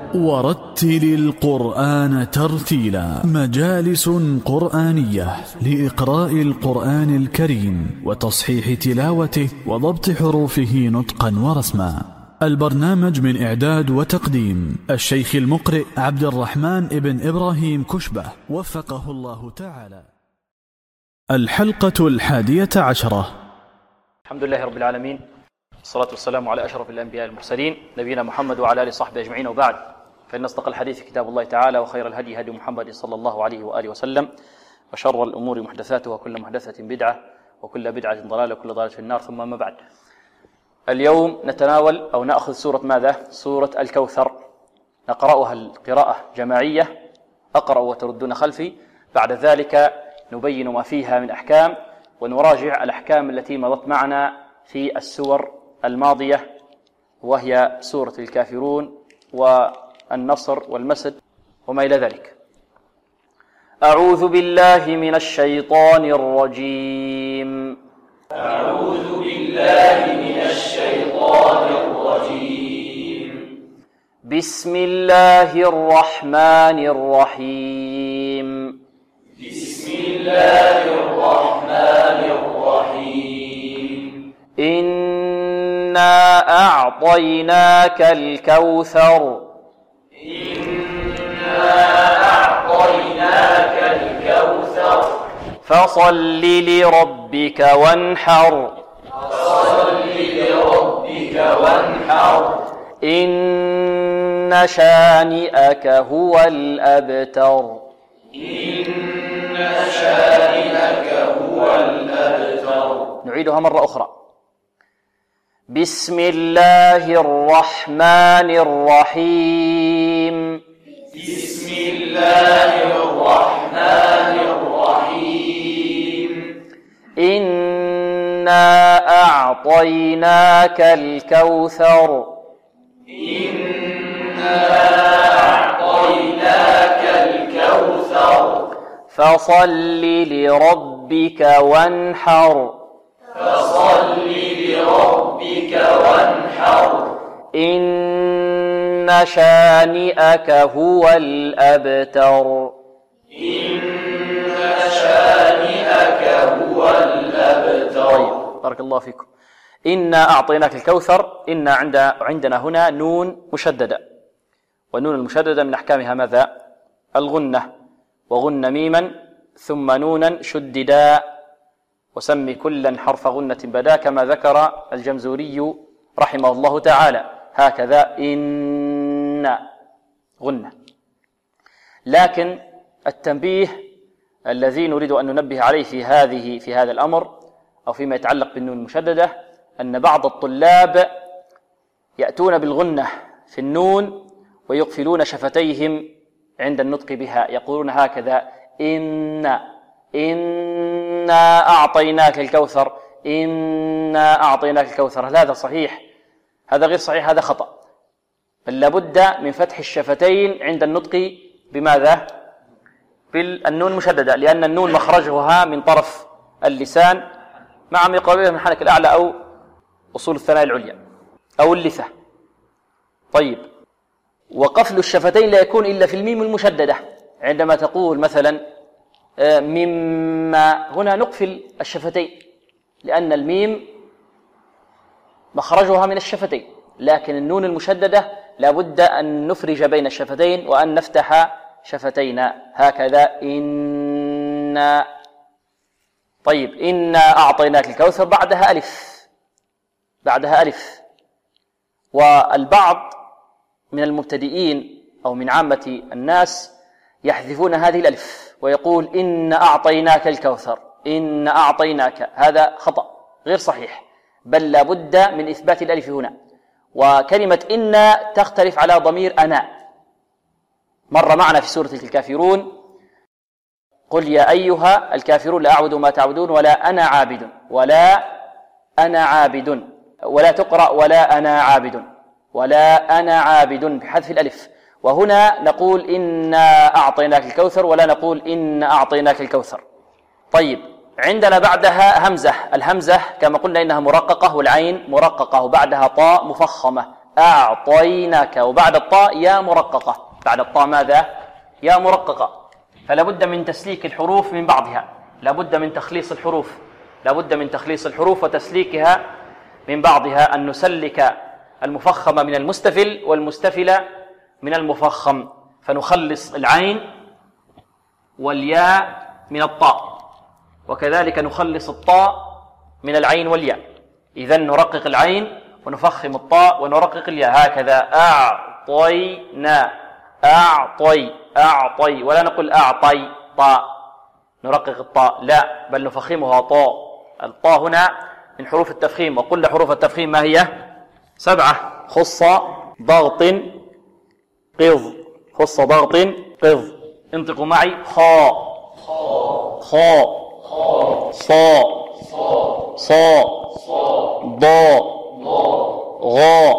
ورتل القرآن ترتيلا. مجالس قرآنية لإقراء القرآن الكريم وتصحيح تلاوته وضبط حروفه نطقا ورسما. البرنامج من إعداد وتقديم الشيخ المقرئ عبد الرحمن ابن إبراهيم كشبة وفقه الله تعالى. الحلقة 11. الحمد لله رب العالمين، الصلاة والسلام على أشرف الأنبياء المرسلين نبينا محمد وعلى آله وصحبه أجمعين، وبعد، فإن أصدق الحديث كتاب الله تعالى، وخير الهدي هدي محمد صلى الله عليه وآله وسلم، وشر الأمور محدثاتها، وكل محدثة بدعة، وكل بدعة ضلالة، وكل ضلالة في النار، ثم ما بعد. اليوم نتناول أو نأخذ سورة ماذا؟ سورة الكوثر. نقرأها القراءة جماعية، أقرأ وتردون خلفي. بعد ذلك نبين ما فيها من أحكام، ونراجع الأحكام التي مضت معنا في السور الماضية، وهي سورة الكافرون والنصر والمسد وما إلى ذلك. أعوذ بالله من الشيطان الرجيم. أعوذ بالله من الشيطان الرجيم. بسم الله الرحمن الرحيم. بسم الله الرحمن الرحيم. إنا أعطيناك الكوثر. إنا أعطيناك الكوثر. فصل لربك وانحر. فصل لربك وانحر. إن شانئك هو الأبتر. إن شانئك هو الأبتر. نعيدها مرة أخرى. بسم الله الرحمن الرحيم. بسم الله الرحمن الرحيم. إنا أعطيناك الكوثر. إنا أعطيناك الكوثر. فصل لربك وانحر. فصل لربك وانحر. إن شانئك هو الأبتر. إن شانئك هو الأبتر. طيب، بارك الله فيكم. إنا أعطيناك الكوثر. إن عندنا هنا نون مشددة، والنون المشددة من أحكامها ماذا؟ الغنة، وغن ميما ثم نونا شددا، وسمي كلا حرف غنة بدا، كما ذكر الجمزوري رحمه الله تعالى، هكذا إن غنة. لكن التنبيه الذي نريد أن ننبه عليه في هذا الأمر أو فيما يتعلق بالنون المشددة، أن بعض الطلاب يأتون بالغنة في النون ويقفلون شفتيهم عند النطق بها، يقولون هكذا: إنا أعطيناك الكوثر. إنا أعطيناك الكوثر. هل هذا صحيح؟ هذا غير صحيح، هذا خطأ. بل لابد من فتح الشفتين عند النطق بماذا؟ بالنون المشددة، لأن النون مخرجها من طرف اللسان مع ما يقربه من الحنك الأعلى أو أصول الثنايا العليا أو اللثة. طيب، وقفل الشفتين لا يكون إلا في الميم المشددة. عندما تقول مثلا مما، هنا نقفل الشفتين لأن الميم مخرجها من الشفتين، لكن النون المشددة لابد أن نفرج بين الشفتين وأن نفتح شفتينا هكذا. إنا. طيب، إنا أعطيناك الكوثر بعدها ألف، بعدها ألف. والبعض من المبتدئين أو من عامة الناس يحذفون هذه الألف ويقول إن أعطيناك الكوثر. إن أعطيناك، هذا خطأ غير صحيح، بل لابد من إثبات الألف هنا. وكلمة إن تختلف على ضمير أنا، مر معنا في سورة الكافرون: قل يا أيها الكافرون لا أعبد ما تعبدون ولا أنا عابد. ولا أنا عابد، ولا تقرأ ولا أنا عابد، ولا أنا عابد بحذف الألف. وهنا نقول إنا أعطيناك الكوثر ولا نقول إن أعطيناك الكوثر. طيب، عندنا بعدها همزة. الهمزة كما قلنا إنها مرققة، والعين مرققة، وبعدها طاء مفخمة، أعطيناك. وبعد الطاء يا مرققة، بعد الطاء ماذا؟ يا مرققة. فلا بد من تسليك الحروف من بعضها، لا بد من تخليص الحروف، لا بد من تخليص الحروف وتسليكها من بعضها، أن نسلك المفخم من المستفل والمستفل من المفخم، فنخلص العين والياء من الطاء، وكذلك نخلص الطاء من العين والياء. إذن نرقق العين ونفخم الطاء ونرقق الياء، هكذا أعطينا، أعطي، ولا نقول أعطي طاء نرقق الطاء، لا، بل نفخمها طاء. الطاء هنا من حروف التفخيم، وقلنا حروف التفخيم ما هي؟ 7: خص، ضغط، قض. خص، ضغط، قض. انطقوا معي: خاء، خاء، صاء، صاء، ضاء، غاء،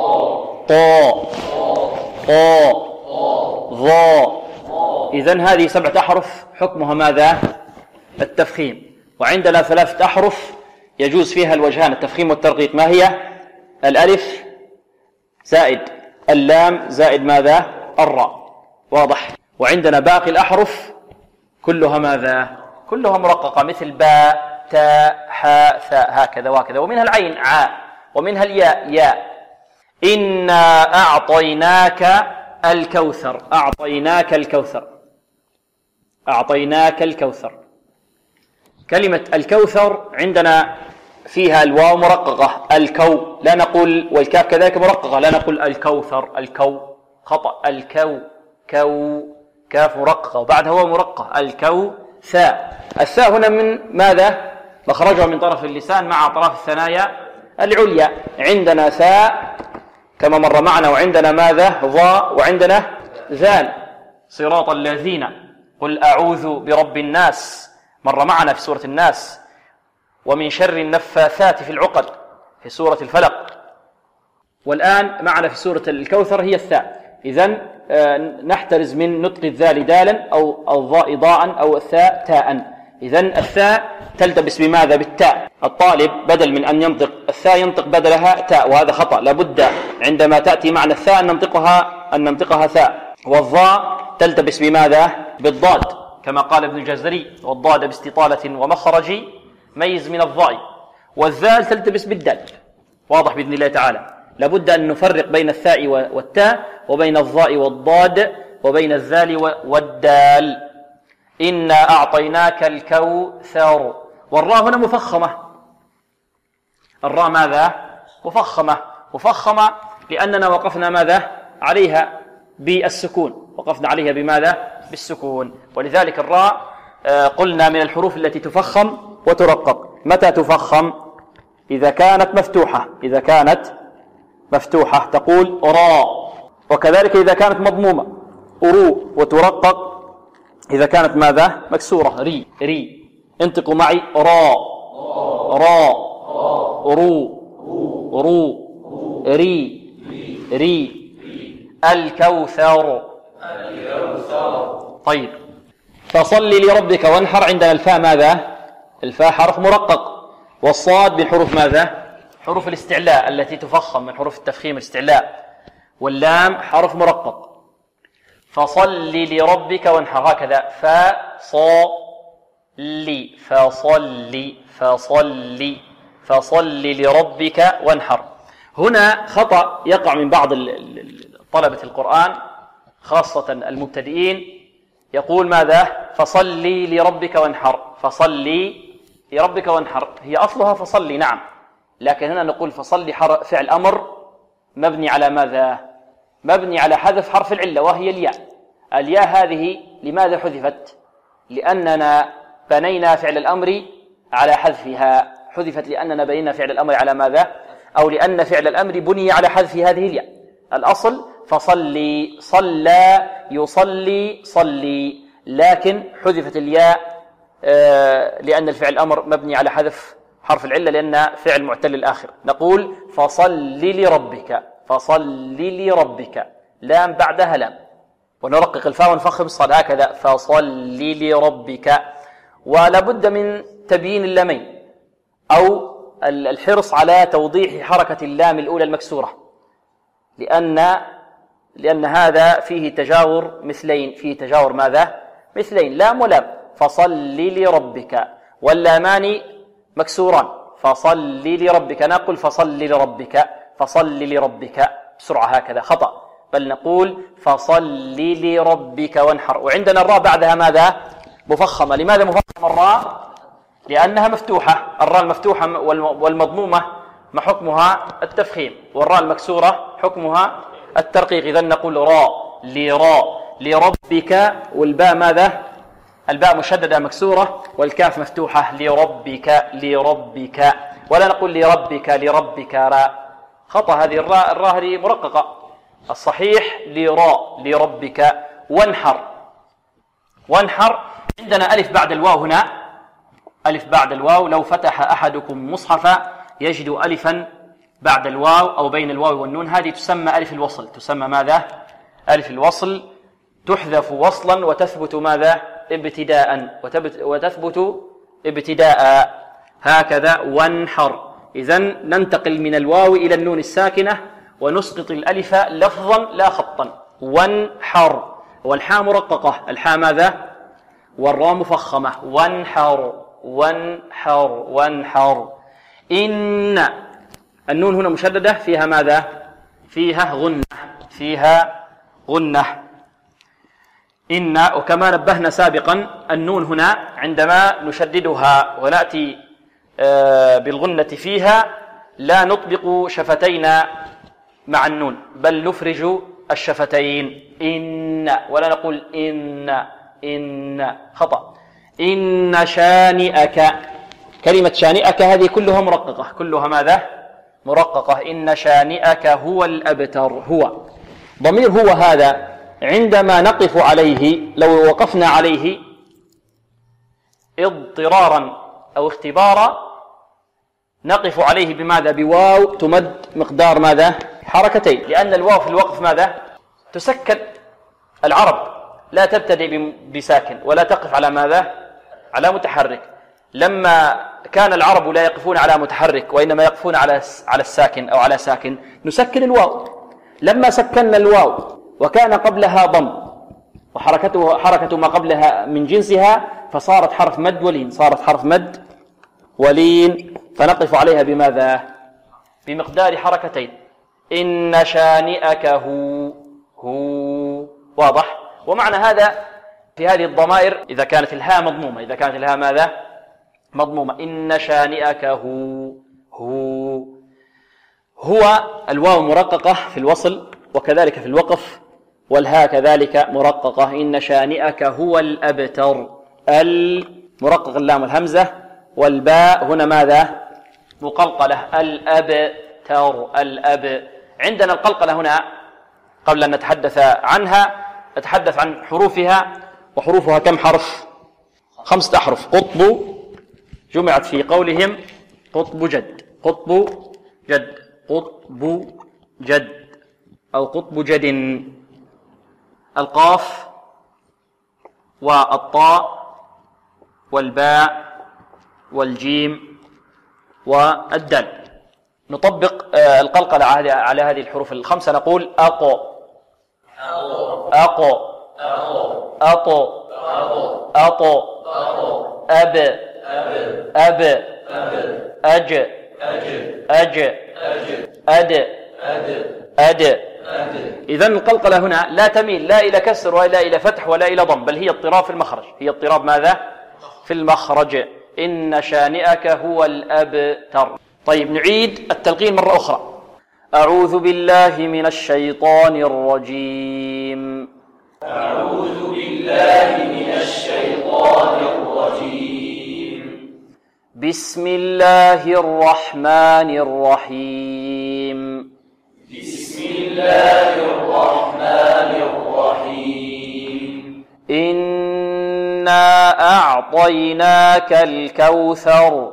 طاء، طاء، ظاء. إذن هذه 7 أحرف حكمها ماذا؟ التفخيم. وعندنا 3 أحرف يجوز فيها الوجهان، التفخيم والترقيق. ما هي؟ الألف زائد اللام زائد ماذا؟ الراء. واضح؟ وعندنا باقي الأحرف كلها ماذا؟ كلها مرققة، مثل باء، تاء، حاء، ثاء، هكذا وهكذا. ومنها العين عاء، ومنها الياء ياء. إنا أعطيناك الكوثر، أعطيناك الكوثر، أعطيناك الكوثر. كلمة الكوثر عندنا فيها الواو مرققة، الكو، لا نقول، والكاف كذلك مرققة، لا نقول الكوثر، الكو، خطأ، الكو، كو، كاف مرققة وبعدها واو مرققة، الكو، ثاء. الثاء هنا من ماذا؟ مخرجها من طرف اللسان مع أطراف الثنايا العليا. عندنا ثاء كما مر معنا، وعندنا ماذا؟ ضاء، وعندنا ذال. صراط الذين، قل أعوذ برب الناس، مر معنا في سورة الناس. ومن شر النفاثات في العقد في سورة الفلق. والآن معنا في سورة الكوثر هي الثاء. إذن نحترز من نطق الذال دالا أو الضاء ضاء أو الثاء تاء. إذن الثاء تلتبس بماذا؟ بالتاء. الطالب بدل من أن ينطق الثاء ينطق بدلها تاء، وهذا خطأ. لابد عندما تأتي معنى الثاء أن ننطقها ثاء. والضاء تلتبس بماذا؟ بالضاد، كما قال ابن الجزري: والضاد باستطالة ومخرج ميز من الضاء. والذال تلتبس بالدال. واضح بإذن الله تعالى. لابد أن نفرق بين الثاء والتاء، وبين الضاء والضاد، وبين الذال والدال. إنا أعطيناك الكوثر. والراء هنا مفخمة. الراء ماذا؟ مفخمة. مفخمة لأننا وقفنا ماذا؟ عليها بالسكون. وقفنا عليها بماذا؟ بالسكون. ولذلك الراء قلنا من الحروف التي تفخم وترقق. متى تفخم؟ إذا كانت مفتوحة. إذا كانت مفتوحة تقول راء. وكذلك إذا كانت مضمومة أرو. وترقق إذا كانت ماذا؟ مكسورة ري. ري. انطقوا معي: راء، راء، رو، رو، ري، ري. الكوثر. طيب، فصل لربك وانحر. عندنا الفاء ماذا؟ الفاء حرف مرقق. والصاد من حروف ماذا؟ حروف الاستعلاء التي تفخم، من حروف التفخيم الاستعلاء. واللام حرف مرقق. فصل لربك وانحر، هكذا فصل، فصل، فصل، فصل لربك وانحر. هنا خطأ يقع من بعض طلبة القرآن خاصة المبتدئين، يقول ماذا؟ فصل لربك وانحر. فصل لربك وانحر هي أصلها فصل، نعم، لكن هنا نقول فصل فعل أمر مبني على ماذا؟ مبني على حذف حرف العلة وهي الياء. الياء هذه لماذا حذفت؟ لأننا بنينا فعل الأمر على حذفها. حذفت لأننا بنينا فعل الأمر على ماذا؟ أو لأن فعل الأمر بني على حذف هذه الياء. الأصل فصلي، صلى، يصلي، صلي، لكن حذفت الياء لأن الفعل الأمر مبني على حذف حرف العلة لأن فعل معتل الآخر. نقول فصل لربك، فصل لربك، لام بعدها لام، ونرقق الفاء ونفخم الصاد، هكذا فصل لربك. ولا بد من تبيين اللامين أو الحرص على توضيح حركة اللام الأولى المكسورة. لأن هذا فيه تجاور مثلين، فيه تجاور ماذا؟ مثلين، لام ولام. فصل لربك، واللامان مكسوران. فصل لربك، نقول فصل لربك، فصل لربك بسرعة هكذا خطأ، بل نقول فصل لربك وانحر. وعندنا الراء بعدها ماذا؟ مفخمة. لماذا مفخمة الراء؟ لأنها مفتوحة. الراء المفتوحة والمضمومة ما حكمها؟ التفخيم، والراء المكسورة حكمها الترقيق. إذن نقول راء لراء لربك، والباء ماذا؟ الباء مشددة مكسورة، والكاف مفتوحة لربك لربك، ولا نقول لربك لربك راء، خطأ. هذه الراء هذه مرققة. الصحيح لراء لربك وانحر. وانحر عندنا ألف بعد الواو هنا، ألف بعد الواو. لو فتح أحدكم مصحفا يجد ألفا بعد الواو أو بين الواو والنون، هذه تسمى ألف الوصل. تسمى ماذا؟ ألف الوصل. تحذف وصلا وتثبت ماذا؟ ابتداء، وتثبت ابتداء هكذا. وانحر. إذن ننتقل من الواو إلى النون الساكنة ونسقط الألف لفظا لا خطا. وانحر. والحاء مرققة، الحاء ماذا؟ والراء مفخمة. وانحر وانحر وانحر. إن النون هنا مشددة، فيها ماذا؟ فيها غنة، فيها غنة. إن. وكما نبهنا سابقا النون هنا عندما نشددها ونأتي بالغنة فيها لا نطبق شفتينا مع النون، بل نفرج الشفتين. إن، ولا نقول إن خطأ. إن شانئك. كلمة شانئك هذه كلها مرققة، كلها ماذا؟ مرققة. إن شانئك هو الأبتر. هو ضمير هو هذا عندما نقف عليه، لو وقفنا عليه اضطرارا أو اختبارا نقف عليه بماذا؟ بواو تمد مقدار ماذا؟ حركتين، لأن الواو في الوقف ماذا؟ تسكن. العرب لا تبتدئ بساكن ولا تقف على ماذا؟ على متحرك. لما كان العرب لا يقفون على متحرك وإنما يقفون على الساكن أو على ساكن نسكن الواو. لما سكننا الواو وكان قبلها ضم وحركة ما قبلها من جنسها فصارت حرف مد ولين، صارت حرف مد ولين، فنقف عليها بماذا؟ بمقدار حركتين. إن شانئك هو. واضح؟ ومعنى هذا في هذه الضمائر إذا كانت الهاء مضمومة، إذا كانت الهاء ماذا؟ مضمومة. إن شانئك هو الواو مرققة في الوصل وكذلك في الوقف، والهاء كذلك مرققة. إن شانئك هو الأبتر. المرقق اللام الهمزة، والباء هنا ماذا؟ مقلقلة. الأبتر. الأب. عندنا القلقلة هنا قبل أن نتحدث عنها نتحدث عن حروفها. وحروفها كم حرف؟ 5 أحرف. قطب جمعت في قولهم قطب جد. قطب جد. قطب جد أو قطب جد. القاف والطاء والباء والجيم والدال. نطبق القلقلة على هذه الحروف ال5. نقول أقو أقو أطو أطو أب أب أج أج أد أد. إذن القلقلة هنا لا تميل لا إلى كسر ولا إلى فتح ولا إلى ضم، بل هي اضطراب في المخرج. هي اضطراب ماذا؟ في المخرج. إن شانئك هو الأبتر. طيب نعيد التلقين مرة أخرى. أعوذ بالله من الشيطان الرجيم. أعوذ بالله من الشيطان الرجيم. بسم الله الرحمن الرحيم. بسم الله الرحمن الرحيم. إنا أعطيناك الكوثر.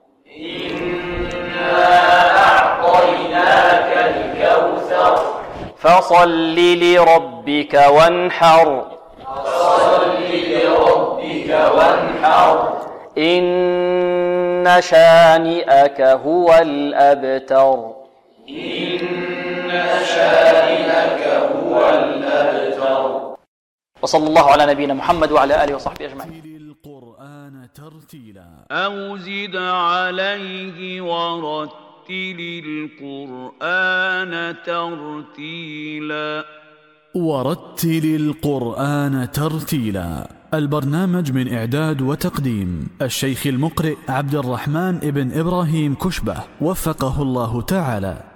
إنا أعطيناك الكوثر. فصل لربك وانحر. فصل لربك وانحر. إن شانئك هو الأبتر. إن شانئك هو الأبتر. وصلى الله على نبينا محمد وعلى آله وصحبه أجمعين. القرآن ترتيلا أو زد عليه ورتل القرآن ترتيلا. ورتل القرآن ترتيلا. البرنامج من إعداد وتقديم الشيخ المقرئ عبد الرحمن ابن إبراهيم كشبة، وفقه الله تعالى.